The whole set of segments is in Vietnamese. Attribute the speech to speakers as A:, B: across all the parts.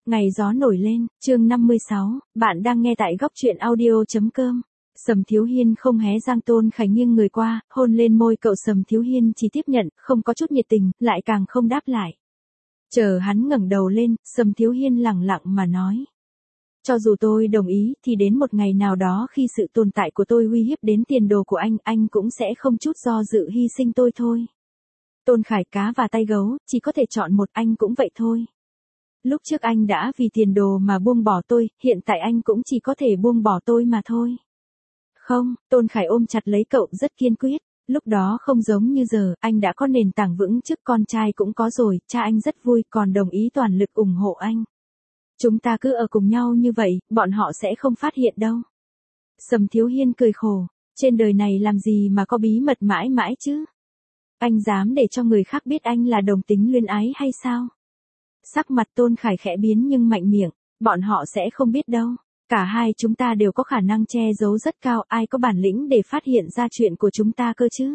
A: Ngày gió nổi lên, chương 56, bạn đang nghe tại góc truyện audio.com. Sầm Thiếu Hiên không hé răng. Tôn Khải nghiêng người qua, hôn lên môi cậu. Sầm Thiếu Hiên chỉ tiếp nhận, không có chút nhiệt tình, lại càng không đáp lại. Chờ hắn ngẩng đầu lên, Sầm Thiếu Hiên lẳng lặng mà nói. Cho dù tôi đồng ý, thì đến một ngày nào đó khi sự tồn tại của tôi uy hiếp đến tiền đồ của anh cũng sẽ không chút do dự hy sinh tôi thôi. Tôn Khải, cá và tay gấu, chỉ có thể chọn một, anh cũng vậy thôi. Lúc trước anh đã vì tiền đồ mà buông bỏ tôi, hiện tại anh cũng chỉ có thể buông bỏ tôi mà thôi. Không, Tôn Khải ôm chặt lấy cậu rất kiên quyết. Lúc đó không giống như giờ, anh đã có nền tảng vững chắc, con trai cũng có rồi, cha anh rất vui còn đồng ý toàn lực ủng hộ anh. Chúng ta cứ ở cùng nhau như vậy, bọn họ sẽ không phát hiện đâu. Sầm Thiếu Hiên cười khổ, trên đời này làm gì mà có bí mật mãi mãi chứ? Anh dám để cho người khác biết anh là đồng tính luyến ái hay sao? Sắc mặt Tôn Khải khẽ biến nhưng mạnh miệng, bọn họ sẽ không biết đâu. Cả hai chúng ta đều có khả năng che giấu rất cao, ai có bản lĩnh để phát hiện ra chuyện của chúng ta cơ chứ?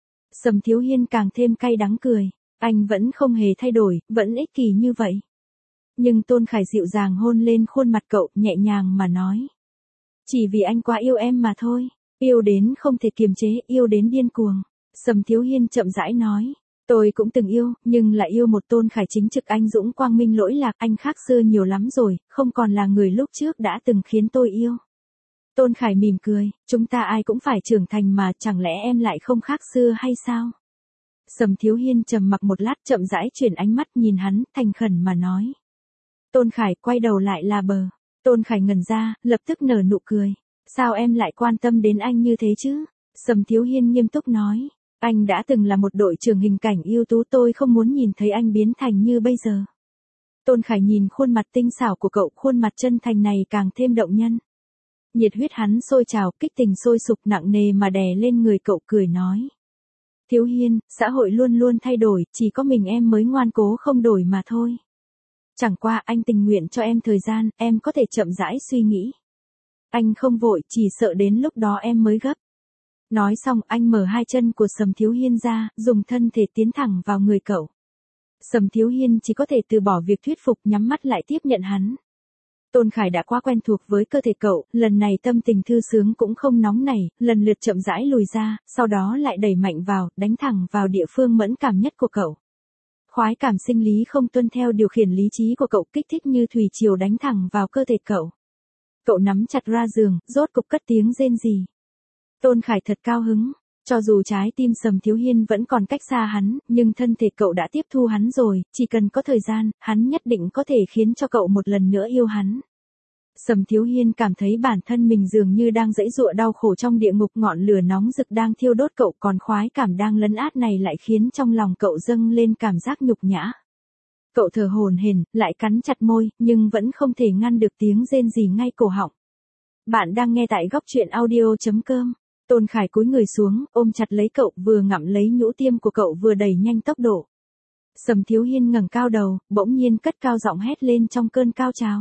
A: Sầm Thiếu Hiên càng thêm cay đắng cười, anh vẫn không hề thay đổi, vẫn ích kỷ như vậy. Nhưng Tôn Khải dịu dàng hôn lên khuôn mặt cậu, nhẹ nhàng mà nói. Chỉ vì anh quá yêu em mà thôi, yêu đến không thể kiềm chế, yêu đến điên cuồng. Sầm Thiếu Hiên chậm rãi nói. Tôi cũng từng yêu, nhưng lại yêu một Tôn Khải chính trực, anh dũng quang minh lỗi lạc, anh khác xưa nhiều lắm rồi, không còn là người lúc trước đã từng khiến tôi yêu. Tôn Khải mỉm cười, chúng ta ai cũng phải trưởng thành mà, chẳng lẽ em lại không khác xưa hay sao? Sầm Thiếu Hiên trầm mặc một lát, chậm rãi chuyển ánh mắt nhìn hắn, thành khẩn mà nói. Tôn Khải, quay đầu lại là bờ. Tôn Khải ngẩn ra, lập tức nở nụ cười. Sao em lại quan tâm đến anh như thế chứ? Sầm Thiếu Hiên nghiêm túc nói. Anh đã từng là một đội trưởng hình cảnh ưu tú, tôi không muốn nhìn thấy anh biến thành như bây giờ. Tôn Khải nhìn khuôn mặt tinh xảo của cậu, khuôn mặt chân thành này càng thêm động nhân. Nhiệt huyết hắn sôi trào, kích tình sôi sục nặng nề mà đè lên người cậu, cười nói. Thiếu Hiên, xã hội luôn luôn thay đổi, chỉ có mình em mới ngoan cố không đổi mà thôi. Chẳng qua anh tình nguyện cho em thời gian, em có thể chậm rãi suy nghĩ. Anh không vội, chỉ sợ đến lúc đó em mới gấp. Nói xong anh mở hai chân của Sầm Thiếu Hiên ra, dùng thân thể tiến thẳng vào người cậu. Sầm Thiếu Hiên chỉ có thể từ bỏ việc thuyết phục, nhắm mắt lại tiếp nhận hắn. Tôn Khải đã quá quen thuộc với cơ thể cậu, lần này tâm tình thư sướng cũng không nóng nảy, lần lượt chậm rãi lùi ra, sau đó lại đẩy mạnh vào, đánh thẳng vào địa phương mẫn cảm nhất của cậu. Khoái cảm sinh lý không tuân theo điều khiển lý trí của cậu, kích thích như thủy triều đánh thẳng vào cơ thể cậu. Cậu nắm chặt ra giường, rốt cục cất tiếng rên rỉ. Tôn Khải thật cao hứng, cho dù trái tim Sầm Thiếu Hiên vẫn còn cách xa hắn, nhưng thân thể cậu đã tiếp thu hắn rồi, chỉ cần có thời gian, hắn nhất định có thể khiến cho cậu một lần nữa yêu hắn. Sầm Thiếu Hiên cảm thấy bản thân mình dường như đang giãy giụa đau khổ trong địa ngục, ngọn lửa nóng rực đang thiêu đốt cậu, còn khoái cảm đang lấn át này lại khiến trong lòng cậu dâng lên cảm giác nhục nhã. Cậu thở hổn hển, lại cắn chặt môi, nhưng vẫn không thể ngăn được tiếng rên rỉ ngay cổ họng. Bạn đang nghe tại góc truyện audio.com. Tôn Khải cúi người xuống, ôm chặt lấy cậu, vừa ngậm lấy nhũ tiêm của cậu vừa đẩy nhanh tốc độ. Sầm Thiếu Hiên ngẩng cao đầu, bỗng nhiên cất cao giọng hét lên trong cơn cao trào.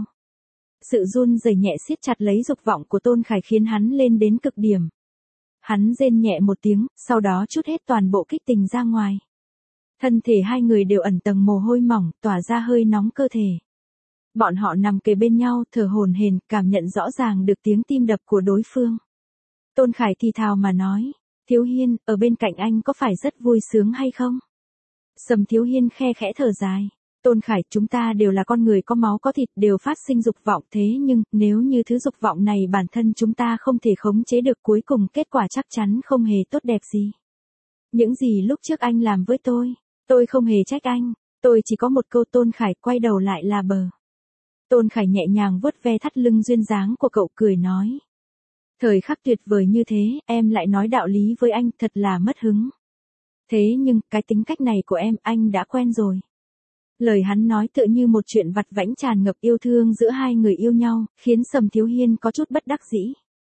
A: Sự run rẩy nhẹ siết chặt lấy dục vọng của Tôn Khải khiến hắn lên đến cực điểm. Hắn rên nhẹ một tiếng, sau đó trút hết toàn bộ kích tình ra ngoài. Thân thể hai người đều ẩn tầng mồ hôi mỏng, tỏa ra hơi nóng cơ thể. Bọn họ nằm kề bên nhau, thở hổn hển, cảm nhận rõ ràng được tiếng tim đập của đối phương. Tôn Khải thì thào mà nói, Thiếu Hiên, ở bên cạnh anh có phải rất vui sướng hay không? Sầm Thiếu Hiên khe khẽ thở dài. Tôn Khải, chúng ta đều là con người có máu có thịt, đều phát sinh dục vọng, thế nhưng, nếu như thứ dục vọng này bản thân chúng ta không thể khống chế được, cuối cùng kết quả chắc chắn không hề tốt đẹp gì. Những gì lúc trước anh làm với tôi không hề trách anh, tôi chỉ có một câu. Tôn Khải quay đầu lại là bờ. Tôn Khải nhẹ nhàng vuốt ve thắt lưng duyên dáng của cậu, cười nói. Thời khắc tuyệt vời như thế, em lại nói đạo lý với anh, thật là mất hứng. Thế nhưng, cái tính cách này của em, anh đã quen rồi. Lời hắn nói tựa như một chuyện vặt vãnh tràn ngập yêu thương giữa hai người yêu nhau, khiến Sầm Thiếu Hiên có chút bất đắc dĩ.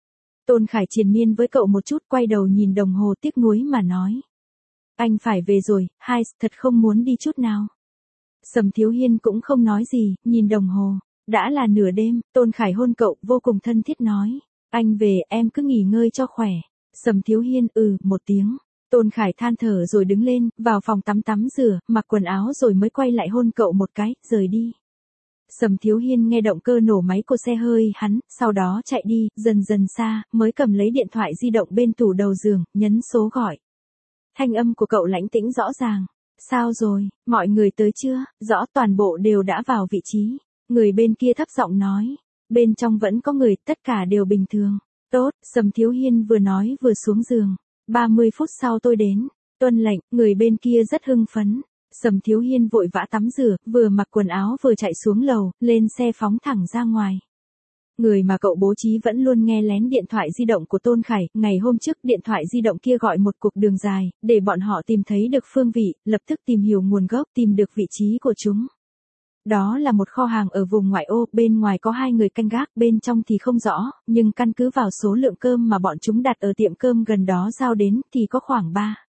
A: Tôn Khải triền miên với cậu một chút, quay đầu nhìn đồng hồ tiếc nuối mà nói. Anh phải về rồi, thật không muốn đi chút nào. Sầm Thiếu Hiên cũng không nói gì, nhìn đồng hồ. Đã là nửa đêm, Tôn Khải hôn cậu, vô cùng thân thiết nói. Anh về, em cứ nghỉ ngơi cho khỏe. Sầm Thiếu Hiên một tiếng. Tôn Khải than thở rồi đứng lên, vào phòng tắm rửa, mặc quần áo rồi mới quay lại hôn cậu một cái, rời đi. Sầm Thiếu Hiên nghe động cơ nổ máy của xe hơi hắn, sau đó chạy đi, dần dần xa, mới cầm lấy điện thoại di động bên tủ đầu giường, nhấn số gọi. Thanh âm của cậu lãnh tĩnh rõ ràng. Sao rồi, mọi người tới chưa? Rõ, toàn bộ đều đã vào vị trí. Người bên kia thấp giọng nói. Bên trong vẫn có người, tất cả đều bình thường. Tốt, Sầm Thiếu Hiên vừa nói vừa xuống giường. 30 phút sau tôi đến. Tuân lệnh, người bên kia rất hưng phấn. Sầm Thiếu Hiên vội vã tắm rửa, vừa mặc quần áo vừa chạy xuống lầu, lên xe phóng thẳng ra ngoài. Người mà cậu bố trí vẫn luôn nghe lén điện thoại di động của Tôn Khải, ngày hôm trước điện thoại di động kia gọi một cuộc đường dài, để bọn họ tìm thấy được phương vị, lập tức tìm hiểu nguồn gốc, tìm được vị trí của chúng. Đó là một kho hàng ở vùng ngoại ô, bên ngoài có 2 người canh gác, bên trong thì không rõ, nhưng căn cứ vào số lượng cơm mà bọn chúng đặt ở tiệm cơm gần đó giao đến thì có khoảng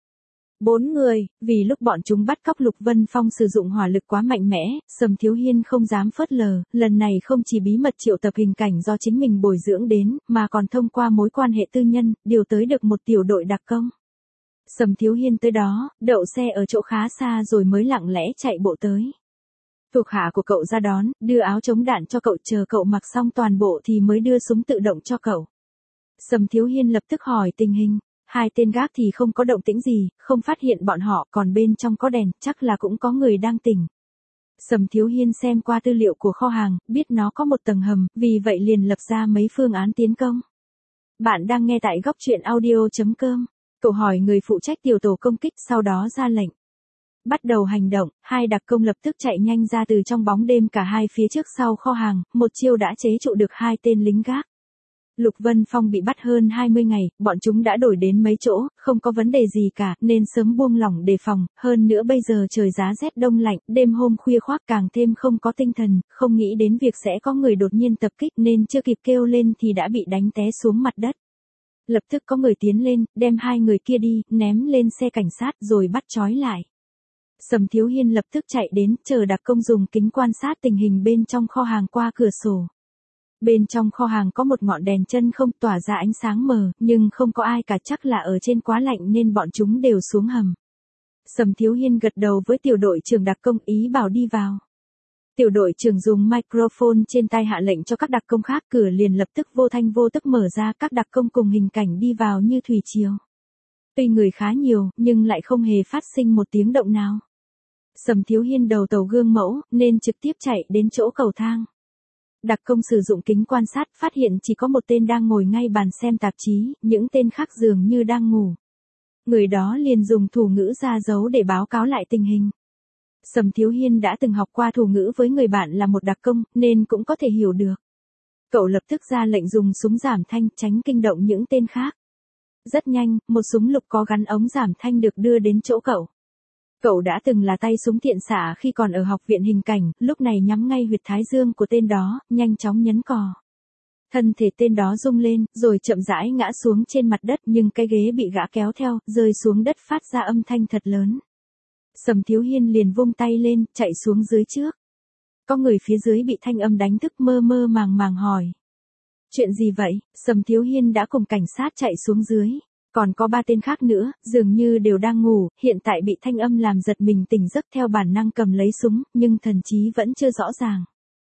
A: 4 người, vì lúc bọn chúng bắt cóc Lục Vân Phong sử dụng hỏa lực quá mạnh mẽ, Sầm Thiếu Hiên không dám phớt lờ, lần này không chỉ bí mật triệu tập hình cảnh do chính mình bồi dưỡng đến, mà còn thông qua mối quan hệ tư nhân, điều tới được một tiểu đội đặc công. Sầm Thiếu Hiên tới đó, đậu xe ở chỗ khá xa rồi mới lặng lẽ chạy bộ tới. Thuộc hạ của cậu ra đón, đưa áo chống đạn cho cậu, chờ cậu mặc xong toàn bộ thì mới đưa súng tự động cho cậu. Sầm Thiếu Hiên lập tức hỏi tình hình. 2 tên gác thì không có động tĩnh gì, không phát hiện bọn họ, còn bên trong có đèn, chắc là cũng có người đang tỉnh. Sầm Thiếu Hiên xem qua tư liệu của kho hàng, biết nó có một tầng hầm, vì vậy liền lập ra mấy phương án tiến công. Bạn đang nghe tại góc truyện audio.com. Cậu hỏi người phụ trách tiểu tổ công kích, sau đó ra lệnh. Bắt đầu hành động, 2 đặc công lập tức chạy nhanh ra từ trong bóng đêm, cả hai phía trước sau kho hàng, một chiêu đã chế trụ được 2 tên lính gác. Lục Vân Phong bị bắt hơn 20 ngày, bọn chúng đã đổi đến mấy chỗ, không có vấn đề gì cả, nên sớm buông lỏng đề phòng, hơn nữa bây giờ trời giá rét đông lạnh, đêm hôm khuya khoác càng thêm không có tinh thần, không nghĩ đến việc sẽ có người đột nhiên tập kích nên chưa kịp kêu lên thì đã bị đánh té xuống mặt đất. Lập tức có người tiến lên, đem 2 người kia đi, ném lên xe cảnh sát rồi bắt trói lại. Sầm Thiếu Hiên lập tức chạy đến, chờ đặc công dùng kính quan sát tình hình bên trong kho hàng qua cửa sổ. Bên trong kho hàng có một ngọn đèn chân không tỏa ra ánh sáng mờ, nhưng không có ai cả, chắc là ở trên quá lạnh nên bọn chúng đều xuống hầm. Sầm Thiếu Hiên gật đầu với tiểu đội trưởng đặc công, ý bảo đi vào. Tiểu đội trưởng dùng microphone trên tay hạ lệnh cho các đặc công khác, cửa liền lập tức vô thanh vô tức mở ra, các đặc công cùng hình cảnh đi vào như thủy triều. Tuy người khá nhiều, nhưng lại không hề phát sinh một tiếng động nào. Sầm Thiếu Hiên đầu tàu gương mẫu, nên trực tiếp chạy đến chỗ cầu thang. Đặc công sử dụng kính quan sát, phát hiện chỉ có một tên đang ngồi ngay bàn xem tạp chí, những tên khác dường như đang ngủ. Người đó liền dùng thủ ngữ ra dấu để báo cáo lại tình hình. Sầm Thiếu Hiên đã từng học qua thủ ngữ với người bạn là một đặc công, nên cũng có thể hiểu được. Cậu lập tức ra lệnh dùng súng giảm thanh, tránh kinh động những tên khác. Rất nhanh, một súng lục có gắn ống giảm thanh được đưa đến chỗ cậu. Cậu đã từng là tay súng thiện xạ khi còn ở học viện hình cảnh, lúc này nhắm ngay huyệt thái dương của tên đó, nhanh chóng nhấn cò. Thân thể tên đó rung lên, rồi chậm rãi ngã xuống trên mặt đất, nhưng cái ghế bị gã kéo theo, rơi xuống đất phát ra âm thanh thật lớn. Sầm Thiếu Hiên liền vung tay lên, chạy xuống dưới trước. Có người phía dưới bị thanh âm đánh thức, mơ mơ màng màng hỏi. Chuyện gì vậy? Sầm Thiếu Hiên đã cùng cảnh sát chạy xuống dưới. Còn có 3 tên khác nữa, dường như đều đang ngủ, hiện tại bị thanh âm làm giật mình tỉnh giấc, theo bản năng cầm lấy súng, nhưng thần trí vẫn chưa rõ ràng.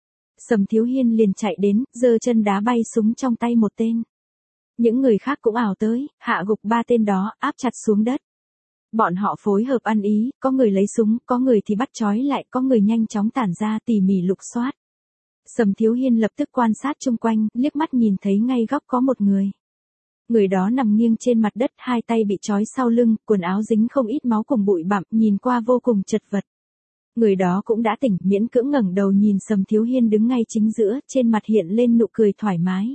A: Sầm Thiếu Hiên liền chạy đến, giơ chân đá bay súng trong tay một tên. Những người khác cũng ảo tới, hạ gục 3 tên đó, áp chặt xuống đất. Bọn họ phối hợp ăn ý, có người lấy súng, có người thì bắt trói lại, có người nhanh chóng tản ra tỉ mỉ lục soát. Sầm Thiếu Hiên lập tức quan sát chung quanh, liếc mắt nhìn thấy ngay góc có một người. Người đó nằm nghiêng trên mặt đất, 2 tay bị trói sau lưng, quần áo dính không ít máu cùng bụi bặm, nhìn qua vô cùng chật vật. Người đó cũng đã tỉnh, miễn cưỡng ngẩng đầu nhìn Sầm Thiếu Hiên đứng ngay chính giữa, trên mặt hiện lên nụ cười thoải mái.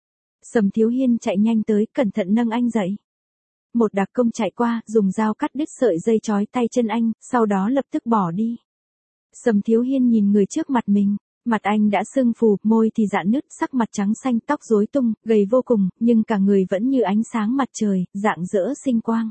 A: Sầm Thiếu Hiên chạy nhanh tới, cẩn thận nâng anh dậy. Một đặc công chạy qua, dùng dao cắt đứt sợi dây trói tay chân anh, sau đó lập tức bỏ đi. Sầm Thiếu Hiên nhìn người trước mặt mình. Mặt anh đã sưng phù, môi thì rạn nứt, sắc mặt trắng xanh, tóc rối tung, gầy vô cùng, nhưng cả người vẫn như ánh sáng mặt trời, rạng rỡ sinh quang.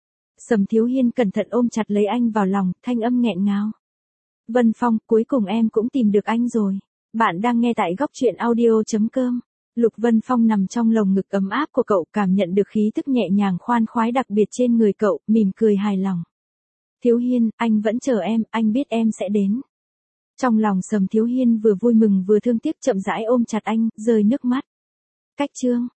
A: Sầm Thiếu Hiên cẩn thận ôm chặt lấy anh vào lòng, thanh âm nghẹn ngào. Vân Phong, cuối cùng em cũng tìm được anh rồi. Bạn đang nghe tại góc truyện audio.com. Lục Vân Phong nằm trong lồng ngực ấm áp của cậu, cảm nhận được khí tức nhẹ nhàng khoan khoái đặc biệt trên người cậu, mỉm cười hài lòng. Thiếu Hiên, anh vẫn chờ em, anh biết em sẽ đến. Trong lòng Sầm Thiếu Hiên vừa vui mừng vừa thương tiếc chậm rãi ôm chặt anh, rơi nước mắt. Cách chương.